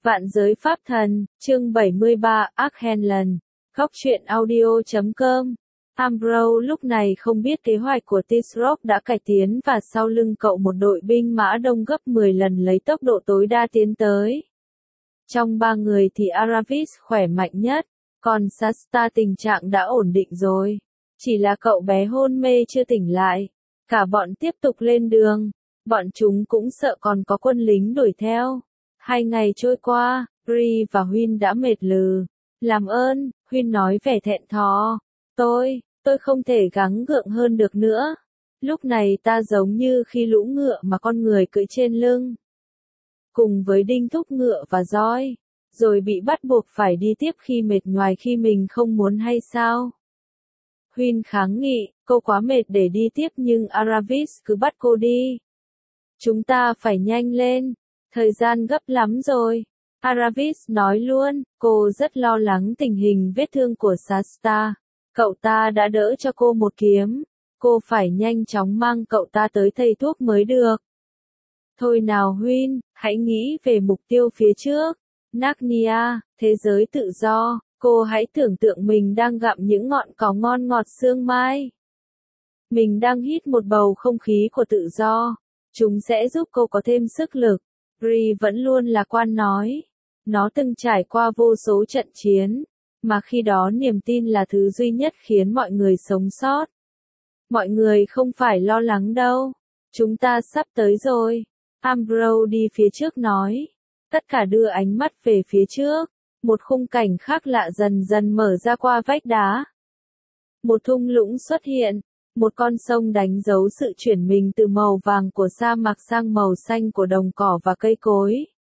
Vạn giới pháp thần, chương 73, Archenland, góc truyện audio.com. Ambrose lúc này không biết kế hoạch của Tisroc đã cải tiến và sau lưng cậu một đội binh mã đông gấp 10 lần lấy tốc độ tối đa tiến tới. Trong ba người thì Aravis khỏe mạnh nhất, còn Shasta tình trạng đã ổn định rồi. Chỉ là cậu bé hôn mê chưa tỉnh lại. Cả bọn tiếp tục lên đường. Bọn chúng cũng sợ còn có quân lính đuổi theo. 2 ngày trôi qua, Bree và Huynh đã mệt lừ. Làm ơn, Huynh nói vẻ thẹn thò. Tôi không thể gắng gượng hơn được nữa. Lúc này ta giống như khi lũ ngựa mà con người cưỡi trên lưng. Cùng với đinh thúc ngựa và roi. Rồi bị bắt buộc phải đi tiếp khi mệt nhoài khi mình không muốn hay sao? Huynh kháng nghị, cô quá mệt để đi tiếp nhưng Aravis cứ bắt cô đi. Chúng ta phải nhanh lên. Thời gian gấp lắm rồi. Aravis nói luôn, cô rất lo lắng tình hình vết thương của Shasta. Cậu ta đã đỡ cho cô một kiếm. Cô phải nhanh chóng mang cậu ta tới thầy thuốc mới được. Thôi nào Huynh, hãy nghĩ về mục tiêu phía trước. Narnia, thế giới tự do. Cô hãy tưởng tượng mình đang gặm những ngọn cỏ ngon ngọt sương mai. Mình đang hít một bầu không khí của tự do. Chúng sẽ giúp cô có thêm sức lực. Bree vẫn luôn lạc quan nói. Nó từng trải qua vô số trận chiến. Mà khi đó niềm tin là thứ duy nhất khiến mọi người sống sót. Mọi người không phải lo lắng đâu. Chúng ta sắp tới rồi. Ambrose đi phía trước nói. Tất cả đưa ánh mắt về phía trước. Một khung cảnh khác lạ dần dần mở ra qua vách đá. Một thung lũng xuất hiện. Một con sông đánh dấu sự chuyển mình từ màu vàng của sa mạc sang màu xanh của đồng cỏ và cây cối.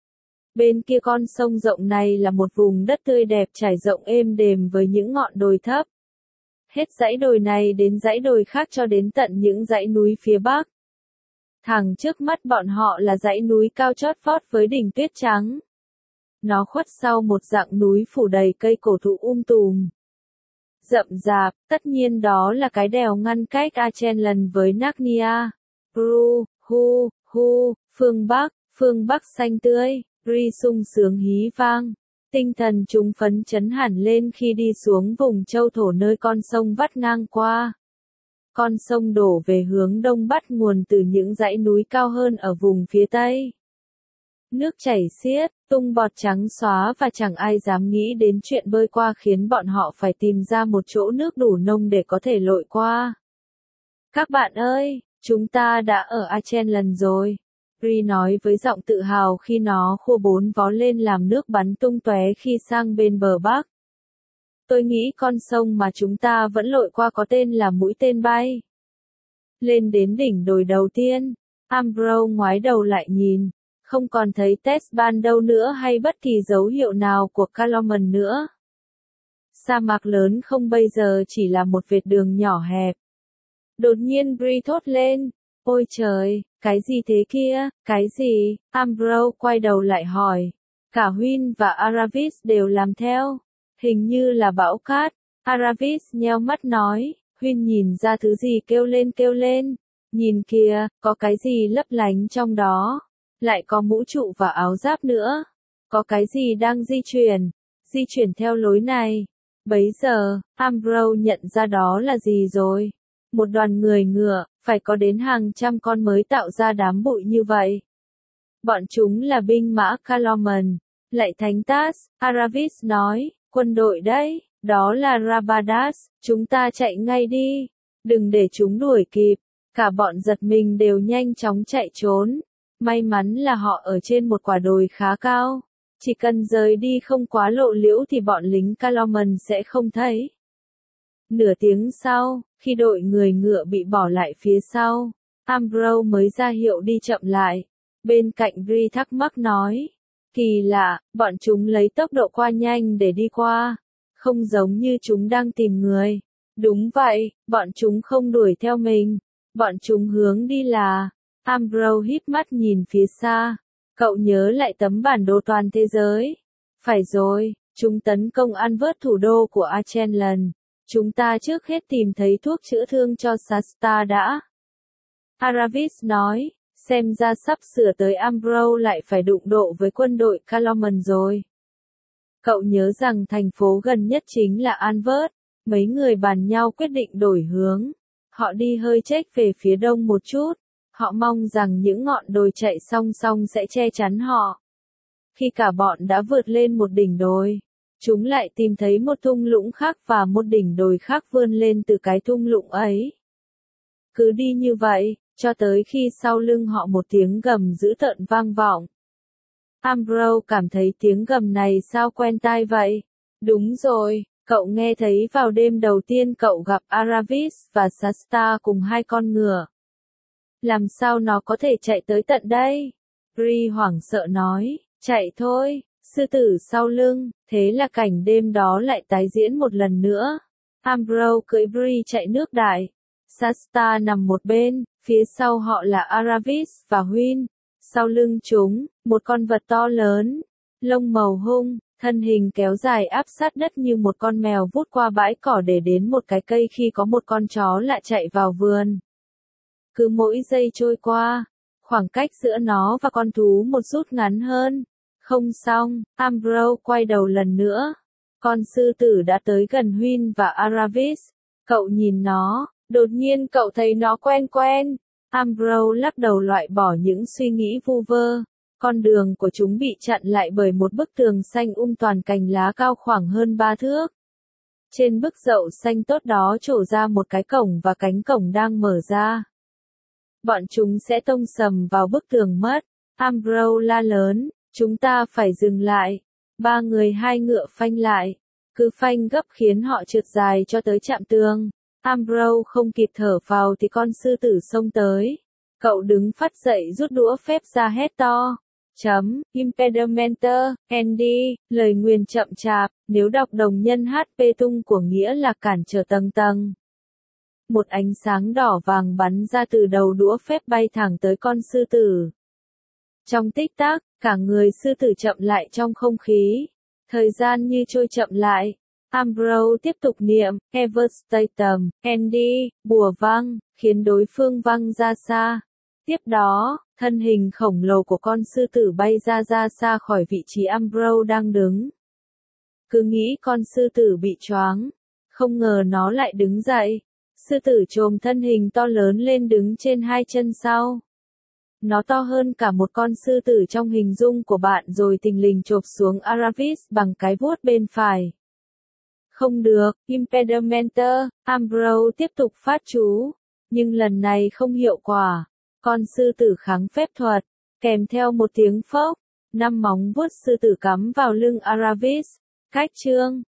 Bên kia con sông rộng này là một vùng đất tươi đẹp trải rộng êm đềm với những ngọn đồi thấp. Hết dãy đồi này đến dãy đồi khác cho đến tận những dãy núi phía bắc. Thẳng trước mắt bọn họ là dãy núi cao chót vót với đỉnh tuyết trắng. Nó khuất sau một dạng núi phủ đầy cây cổ thụ tùm. Rậm rạp, tất nhiên đó là cái đèo ngăn cách Archenland với Narnia. Phương Bắc xanh tươi, Bree sung sướng hí vang. Tinh thần chúng phấn chấn hẳn lên khi đi xuống vùng châu thổ nơi con sông vắt ngang qua. Con sông đổ về hướng đông bắt nguồn từ những dãy núi cao hơn ở vùng phía tây. Nước chảy xiết, tung bọt trắng xóa và chẳng ai dám nghĩ đến chuyện bơi qua khiến bọn họ phải tìm ra một chỗ nước đủ nông để có thể lội qua. Các bạn ơi, chúng ta đã ở Archenland rồi. Bree nói với giọng tự hào khi nó khua 4 vó lên làm nước bắn tung tóe khi sang bên bờ bắc. Tôi nghĩ con sông mà chúng ta vẫn lội qua có tên là mũi tên bay. Lên đến đỉnh đồi đầu tiên, Ambrose ngoái đầu lại nhìn. Không còn thấy Tesban đâu nữa hay bất kỳ dấu hiệu nào của Calormen nữa. Sa mạc lớn không bây giờ chỉ là một vệt đường nhỏ hẹp. Đột nhiên Bree thốt lên. Ôi trời, cái gì thế kia, cái gì? Ambrose quay đầu lại hỏi. Cả Huynh và Aravis đều làm theo. Hình như là bão cát. Aravis nheo mắt nói. Huynh nhìn ra thứ gì kêu lên. Nhìn kìa, có cái gì lấp lánh trong đó. Lại có mũ trụ và áo giáp nữa. Có cái gì đang di chuyển theo lối này. Bấy giờ, Ambrose nhận ra đó là gì rồi. Một đoàn người ngựa, phải có đến hàng trăm con mới tạo ra đám bụi như vậy. Bọn chúng là binh mã Calormen. Lạy Thánh Tas, Aravis nói, quân đội đấy, đó là Rabadas, chúng ta chạy ngay đi. Đừng để chúng đuổi kịp. Cả bọn giật mình đều nhanh chóng chạy trốn. May mắn là họ ở trên một quả đồi khá cao. Chỉ cần rời đi không quá lộ liễu thì bọn lính Calormen sẽ không thấy. Nửa tiếng sau, khi đội người ngựa bị bỏ lại phía sau, Ambrose mới ra hiệu đi chậm lại. Bên cạnh Bree thắc mắc nói. Kỳ lạ, bọn chúng lấy tốc độ qua nhanh để đi qua. Không giống như chúng đang tìm người. Đúng vậy, bọn chúng không đuổi theo mình. Bọn chúng hướng đi là... Ambrose híp mắt nhìn phía xa. Cậu nhớ lại tấm bản đồ toàn thế giới. Phải rồi, chúng tấn công ăn vớt thủ đô của Archenland. Chúng ta trước hết tìm thấy thuốc chữa thương cho Shasta đã. Aravis nói, Xem ra sắp sửa tới Ambrose lại phải đụng độ với quân đội Calormen rồi. Cậu nhớ rằng thành phố gần nhất chính là Anvers. Mấy người bàn nhau quyết định đổi hướng. Họ đi hơi chếch về phía đông một chút. Họ mong rằng những ngọn đồi chạy song song sẽ che chắn họ. Khi cả bọn đã vượt lên một đỉnh đồi, chúng lại tìm thấy một thung lũng khác và một đỉnh đồi khác vươn lên từ cái thung lũng ấy. Cứ đi như vậy, cho tới khi sau lưng họ một tiếng gầm dữ tợn vang vọng. Ambrose cảm thấy tiếng gầm này sao quen tai vậy? Đúng rồi, cậu nghe thấy vào đêm đầu tiên cậu gặp Aravis và Shasta cùng hai con ngựa. Làm sao nó có thể chạy tới tận đây? Bree hoảng sợ nói, chạy thôi, sư tử sau lưng, thế là cảnh đêm đó lại tái diễn một lần nữa. Ambrose cưỡi Bree chạy nước đại. Shasta nằm một bên, phía sau họ là Aravis và Huynh. Sau lưng chúng, một con vật to lớn, lông màu hung, thân hình kéo dài áp sát đất như một con mèo vút qua bãi cỏ để đến một cái cây khi có một con chó lạ chạy vào vườn. Cứ mỗi giây trôi qua, khoảng cách giữa nó và con thú một rút ngắn hơn. Không xong, Ambrose quay đầu lần nữa. Con sư tử đã tới gần Huynh và Aravis. Cậu nhìn nó, đột nhiên cậu thấy nó quen quen. Ambrose lắc đầu loại bỏ những suy nghĩ vu vơ. Con đường của chúng bị chặn lại bởi một bức tường xanh toàn cành lá cao khoảng hơn 3 thước. Trên bức dậu xanh tốt đó trổ ra một cái cổng và cánh cổng đang mở ra. Bọn chúng sẽ tông sầm vào bức tường mất. Ambrose la lớn, chúng ta phải dừng lại. Ba người hai ngựa phanh lại. Cứ phanh gấp khiến họ trượt dài cho tới chạm tường. Ambrose không kịp thở phào thì con sư tử xông tới. Cậu đứng phắt dậy rút đũa phép ra hét to. Impedimenta, Andy, lời nguyền chậm chạp, nếu đọc đồng nhân HP tung của nghĩa là cản trở tầng tầng. Một ánh sáng đỏ vàng bắn ra từ đầu đũa phép bay thẳng tới con sư tử. Trong tích tắc, cả người sư tử chậm lại trong không khí. Thời gian như trôi chậm lại. Ambrose tiếp tục niệm, Everstatum, Andy, bùa văng, khiến đối phương văng ra xa. Tiếp đó, thân hình khổng lồ của con sư tử bay ra xa khỏi vị trí Ambrose đang đứng. Cứ nghĩ con sư tử bị choáng, không ngờ nó lại đứng dậy. Sư tử chồm thân hình to lớn lên đứng trên hai chân sau. Nó to hơn cả một con sư tử trong hình dung của bạn rồi thình lình chộp xuống Aravis bằng cái vuốt bên phải. Không được, Impedimenta, Ambrose tiếp tục phát chú, nhưng lần này không hiệu quả. Con sư tử kháng phép thuật, kèm theo một tiếng phốc, 5 móng vuốt sư tử cắm vào lưng Aravis. Cách chương